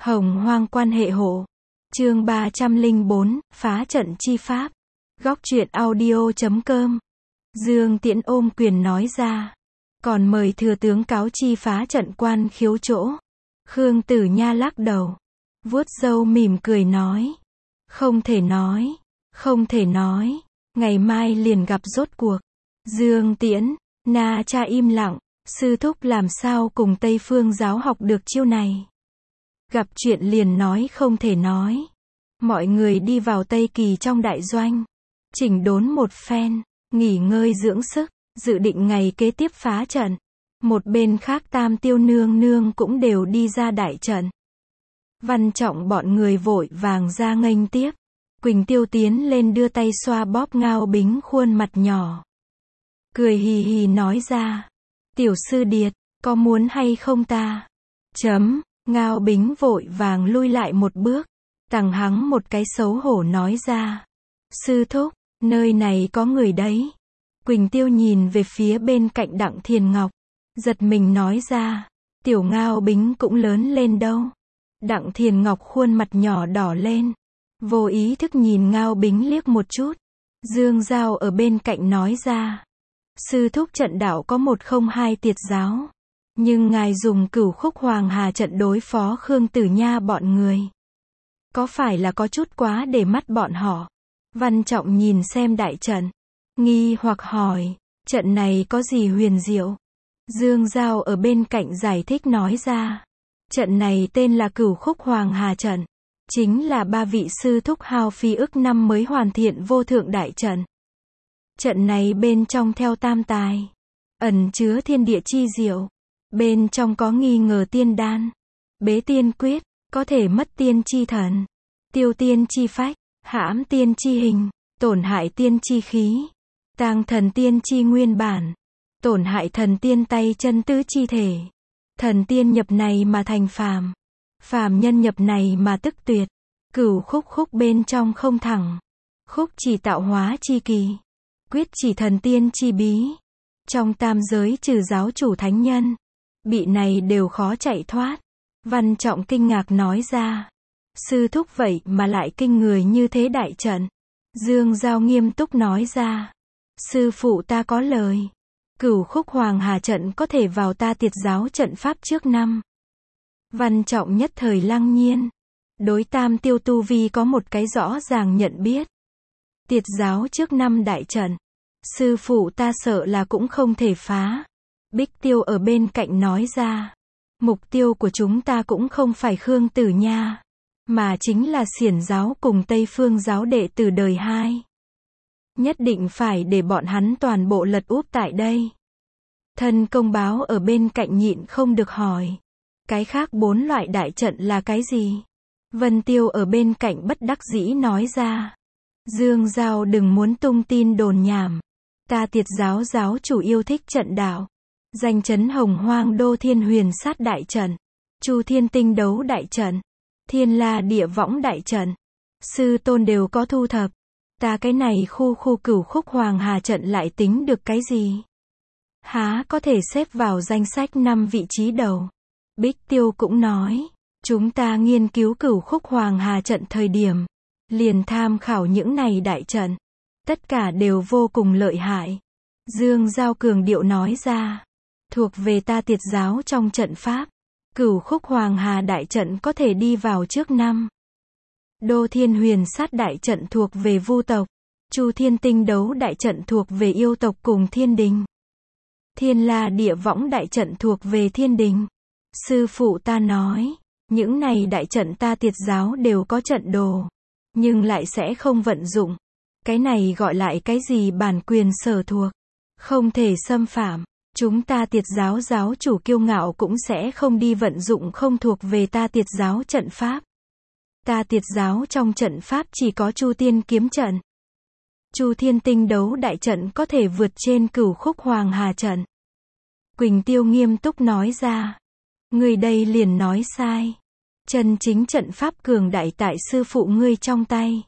Hồng Hoang quan hệ hộ. Chương 304, phá trận chi pháp. Góc truyện audio.com. Dương Tiễn ôm quyền nói ra. Còn mời thừa tướng cáo chi phá trận quan khiếu chỗ. Khương Tử Nha lắc đầu. Vuốt râu mỉm cười nói. Không thể nói. Không thể nói. Ngày mai liền gặp rốt cuộc. Dương Tiễn, Na Cha im lặng. Sư thúc làm sao cùng Tây Phương giáo học được chiêu này. Gặp chuyện liền nói không thể nói. Mọi người đi vào Tây Kỳ trong đại doanh. Chỉnh đốn một phen, nghỉ ngơi dưỡng sức, dự định ngày kế tiếp phá trận. Một bên khác Tam Tiêu nương nương cũng đều đi ra đại trận. Văn Trọng bọn người vội vàng ra nghênh tiếp. Quỳnh Tiêu tiến lên đưa tay xoa bóp Ngao Bính khuôn mặt nhỏ. Cười hì hì nói ra. Tiểu sư điệt, có muốn hay không ta? Ngao Bính vội vàng lui lại một bước. Tằng hắng một cái xấu hổ nói ra. Sư thúc, nơi này có người đấy. Quỳnh Tiêu nhìn về phía bên cạnh Đặng Thiền Ngọc. Giật mình nói ra. Tiểu Ngao Bính cũng lớn lên đâu. Đặng Thiền Ngọc khuôn mặt nhỏ đỏ lên. Vô ý thức nhìn Ngao Bính liếc một chút. Dương Giao ở bên cạnh nói ra. Sư thúc trận đạo có 102 tiệt giáo. Nhưng ngài dùng Cửu Khúc Hoàng Hà trận đối phó Khương Tử Nha bọn người. Có phải là có chút quá để mắt bọn họ? Văn Trọng nhìn xem đại trận. Nghi hoặc hỏi. Trận này có gì huyền diệu? Dương Giao ở bên cạnh giải thích nói ra. Trận này tên là Cửu Khúc Hoàng Hà trận. Chính là 3 vị sư thúc hao phí ức năm mới hoàn thiện vô thượng đại trận. Trận này bên trong theo tam tài. Ẩn chứa thiên địa chi diệu. Bên trong có nghi ngờ tiên đan. Bế tiên quyết. Có thể mất tiên chi thần. Tiêu tiên chi phách. Hãm tiên chi hình. Tổn hại tiên chi khí. Tàng thần tiên chi nguyên bản. Tổn hại thần tiên tay chân tứ chi thể. Thần tiên nhập này mà thành phàm. Phàm nhân nhập này mà tức tuyệt. Cửu khúc khúc bên trong không thẳng. Khúc chỉ tạo hóa chi kỳ. Quyết chỉ thần tiên chi bí. Trong tam giới trừ giáo chủ thánh nhân. Bị này đều khó chạy thoát. Văn Trọng kinh ngạc nói ra. Sư thúc vậy mà lại kinh người như thế đại trận. Dương Giao nghiêm túc nói ra. Sư phụ ta có lời. Cửu Khúc Hoàng Hà trận có thể vào ta tiệt giáo trận pháp trước năm. Văn Trọng nhất thời lăng nhiên. Đối Tam Tiêu tu vi có một cái rõ ràng nhận biết. Tiệt giáo trước năm đại trận. Sư phụ ta sợ là cũng không thể phá. Bích Tiêu ở bên cạnh nói ra. Mục tiêu của chúng ta cũng không phải Khương Tử Nha. Mà chính là Xiển giáo cùng Tây Phương giáo đệ tử đời 2. Nhất định phải để bọn hắn toàn bộ lật úp tại đây. Thân công báo ở bên cạnh nhịn không được hỏi. Cái khác 4 loại đại trận là cái gì? Vân Tiêu ở bên cạnh bất đắc dĩ nói ra. Dương Giao đừng muốn tung tin đồn nhảm. Ta tiệt giáo giáo chủ yêu thích trận đạo. Danh chấn Hồng Hoang Đô Thiên Huyền Sát đại trận. Chu Thiên Tinh Đấu đại trận. Thiên La Địa Võng đại trận. Sư tôn đều có thu thập. Ta cái này khu Cửu Khúc Hoàng Hà trận lại tính được cái gì? Há có thể xếp vào danh sách 5 vị trí đầu. Bích Tiêu cũng nói. Chúng ta nghiên cứu Cửu Khúc Hoàng Hà trận thời điểm. Liền tham khảo những này đại trận. Tất cả đều vô cùng lợi hại. Dương Giao cường điệu nói ra. Thuộc về ta tiệt giáo trong trận pháp. Cửu Khúc Hoàng Hà đại trận có thể đi vào trước năm. Đô Thiên Huyền Sát đại trận thuộc về Vu tộc. Chu Thiên Tinh Đấu đại trận thuộc về yêu tộc cùng thiên đình. Thiên La Địa Võng đại trận thuộc về thiên đình. Sư phụ ta nói. Những này đại trận ta tiệt giáo đều có trận đồ. Nhưng lại sẽ không vận dụng. Cái này gọi lại cái gì bản quyền sở thuộc. Không thể xâm phạm. Chúng ta tiệt giáo giáo chủ kiêu ngạo cũng sẽ không đi vận dụng không thuộc về ta tiệt giáo trận pháp. Ta tiệt giáo trong trận pháp chỉ có Chu Tiên kiếm trận. Chu Thiên Tinh Đấu đại trận có thể vượt trên Cửu Khúc Hoàng Hà trận. Quỳnh Tiêu nghiêm túc nói ra. Người đây liền nói sai. Chân chính trận pháp cường đại tại sư phụ ngươi trong tay.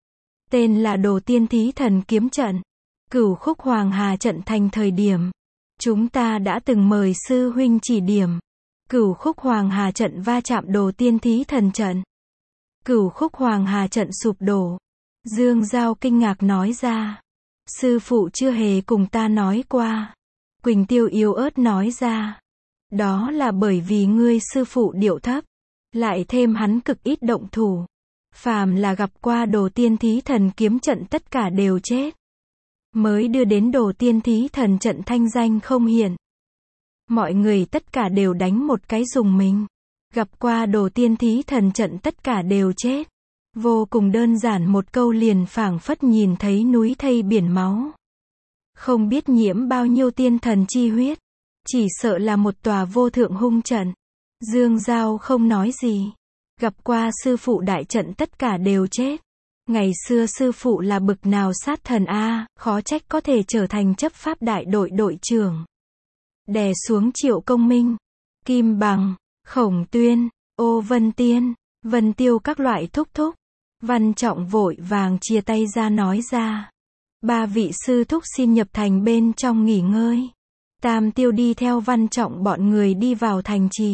Tên là Đồ Tiên Thí Thần kiếm trận. Cửu Khúc Hoàng Hà trận thành thời điểm. Chúng ta đã từng mời sư huynh chỉ điểm. Cửu khúc Hoàng Hà trận va chạm đồ tiên thí thần trận. Cửu khúc Hoàng Hà trận sụp đổ. Dương Giao kinh ngạc nói ra. Sư phụ chưa hề cùng ta nói qua. Quỳnh Tiêu yếu ớt nói ra. Đó là bởi vì ngươi sư phụ điệu thấp. Lại thêm hắn cực ít động thủ. Phàm là gặp qua đồ tiên thí thần kiếm trận tất cả đều chết. Mới đưa đến đồ tiên thí thần trận thanh danh không hiển. Mọi người tất cả đều đánh một cái dùng mình. Gặp qua đồ tiên thí thần trận tất cả đều chết. Vô cùng đơn giản một câu liền phảng phất nhìn thấy núi thây biển máu. Không biết nhiễm bao nhiêu tiên thần chi huyết. Chỉ sợ là một tòa vô thượng hung trận. Dương Giao không nói gì. Gặp qua sư phụ đại trận tất cả đều chết. Ngày xưa sư phụ là bực nào sát thần a, khó trách có thể trở thành chấp pháp đại đội đội trưởng. Đè xuống Triệu Công Minh, Kim Bằng, Khổng Tuyên, Ô Vân Tiên, Vân Tiêu các loại thúc thúc. Văn Trọng vội vàng chia tay ra nói ra. Ba vị sư thúc xin nhập thành bên trong nghỉ ngơi. Tam Tiêu đi theo Văn Trọng bọn người đi vào thành trì.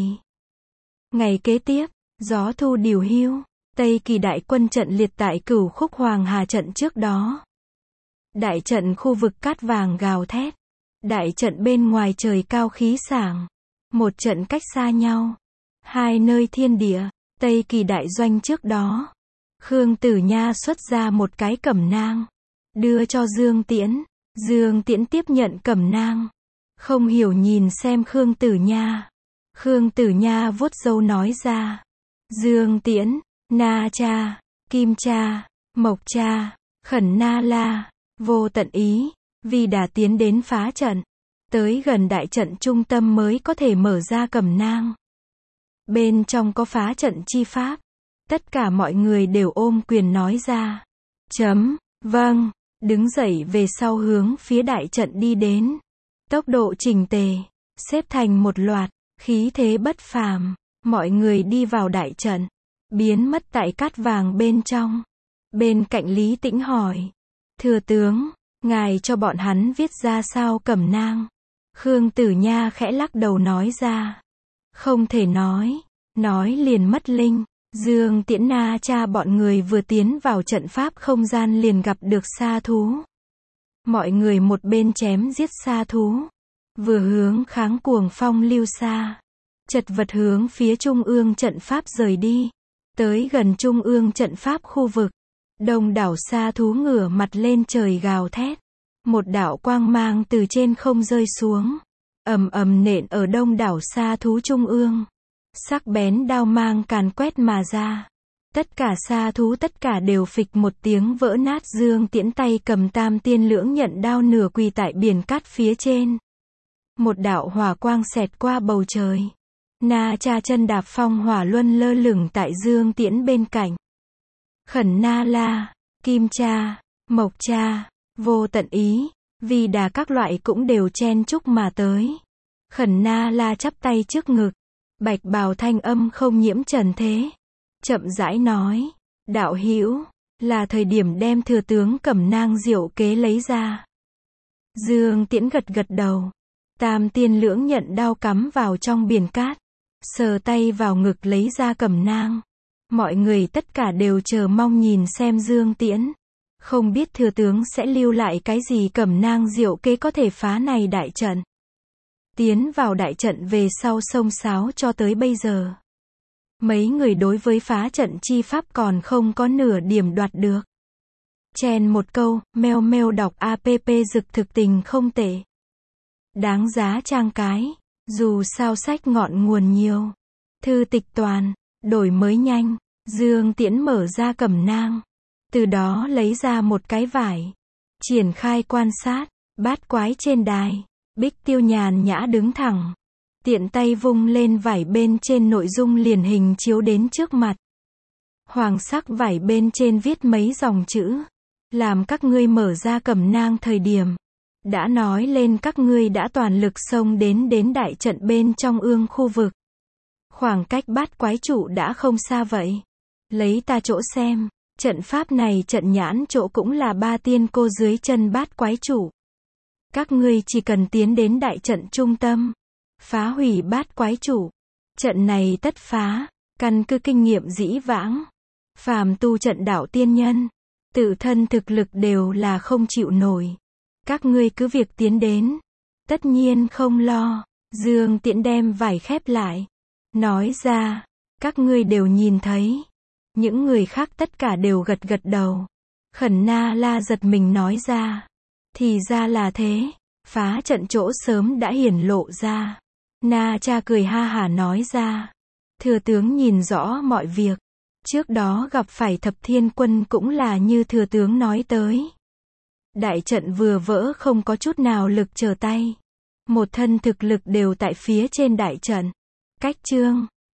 Ngày kế tiếp, gió thu điều hưu, Tây Kỳ đại quân trận liệt tại Cửu khúc Hoàng Hà trận trước đó. Đại trận khu vực cát vàng gào thét. Đại trận bên ngoài trời cao khí sảng. Một trận cách xa nhau. Hai nơi thiên địa, Tây Kỳ đại doanh trước đó. Khương Tử Nha xuất ra một cái cẩm nang. Đưa cho Dương Tiễn. Dương Tiễn tiếp nhận cẩm nang. Không hiểu nhìn xem Khương Tử Nha. Khương Tử Nha vuốt râu nói ra. Dương Tiễn, Na Cha, Kim Cha, Mộc Cha, Khẩn Na La, Vô Tận Ý, vì đã tiến đến phá trận. Tới gần đại trận trung tâm mới có thể mở ra cẩm nang. Bên trong có phá trận chi pháp. Tất cả mọi người đều ôm quyền nói ra. Vâng, đứng dậy về sau hướng phía đại trận đi đến. Tốc độ chỉnh tề, xếp thành một loạt, khí thế bất phàm. Mọi người đi vào đại trận, biến mất tại cát vàng bên trong. Bên cạnh Lý Tĩnh hỏi. Thừa tướng, ngài cho bọn hắn viết ra sao cẩm nang? Khương Tử Nha khẽ lắc đầu nói ra. Không thể nói liền mất linh. Dương Tiễn Na Cha bọn người vừa tiến vào trận pháp không gian liền gặp được sa thú. Mọi người một bên chém giết sa thú, vừa hướng kháng cuồng phong lưu xa. Chật vật hướng phía trung ương trận pháp rời đi. Tới gần trung ương trận pháp khu vực. Đông đảo sa thú ngửa mặt lên trời gào thét. Một đạo quang mang từ trên không rơi xuống. Ầm ầm nện ở đông đảo sa thú trung ương. Sắc bén đao mang càn quét mà ra. Tất cả sa thú tất cả đều phịch một tiếng vỡ nát. Dương Tiễn tay cầm Tam Tiên Lưỡng Nhận đao nửa quỳ tại biển cát phía trên. Một đạo hỏa quang xẹt qua bầu trời. Na Cha chân đạp phong hỏa luân lơ lửng tại Dương Tiễn bên cạnh. Khẩn Na La, Kim Cha, Mộc Cha, Vô Tận Ý, Vì Đà các loại cũng đều chen chúc mà tới. Khẩn Na La chắp tay trước ngực. Bạch bào thanh âm không nhiễm trần thế. Chậm rãi nói. Đạo hữu, là thời điểm đem thừa tướng cẩm nang diệu kế lấy ra. Dương Tiễn gật gật đầu. Tam Tiên Lưỡng Nhận đao cắm vào trong biển cát. Sờ tay vào ngực lấy ra cẩm nang. Mọi người tất cả đều chờ mong nhìn xem Dương Tiễn. Không biết thừa tướng sẽ lưu lại cái gì cẩm nang diệu kế có thể phá này đại trận. Tiến vào đại trận về sau xông xáo cho tới bây giờ. Mấy người đối với phá trận chi pháp còn không có nửa điểm đoạt được. Chen một câu, meo meo đọc app dực thực tình không tệ. Đáng giá trang cái, dù sao sách ngọn nguồn nhiều. Thư tịch toàn, đổi mới nhanh. Dương Tiễn mở ra cẩm nang. Từ đó lấy ra một cái vải. Triển khai quan sát, bát quái trên đài. Bích Tiêu nhàn nhã đứng thẳng. Tiện tay vung lên vải bên trên nội dung liền hình chiếu đến trước mặt. Hoàng sắc vải bên trên viết mấy dòng chữ. Làm các ngươi mở ra cẩm nang thời điểm. Đã nói lên các ngươi đã toàn lực xông đến đại trận bên trong ương khu vực. Khoảng cách bát quái trụ đã không xa vậy. Lấy ta chỗ xem, trận pháp này trận nhãn chỗ cũng là ba tiên cô dưới chân bát quái trụ. Các ngươi chỉ cần tiến đến đại trận trung tâm, phá hủy bát quái trụ, Trận này tất phá, căn cứ kinh nghiệm dĩ vãng. Phàm tu trận đạo tiên nhân, tự thân thực lực đều là không chịu nổi. Các ngươi cứ việc tiến đến, tất nhiên không lo. Dương Tiễn đem vải khép lại, nói ra, các ngươi đều nhìn thấy. Những người khác tất cả đều gật gật đầu. Khẩn Na La giật mình nói ra, thì ra là thế, phá trận chỗ sớm đã hiển lộ ra. Na Cha cười ha hả nói ra, thừa tướng nhìn rõ mọi việc. Trước đó gặp phải Thập Thiên Quân cũng là như thừa tướng nói tới. Đại trận vừa vỡ không có chút nào lực trở tay. Một thân thực lực đều tại phía trên đại trận. Cách chương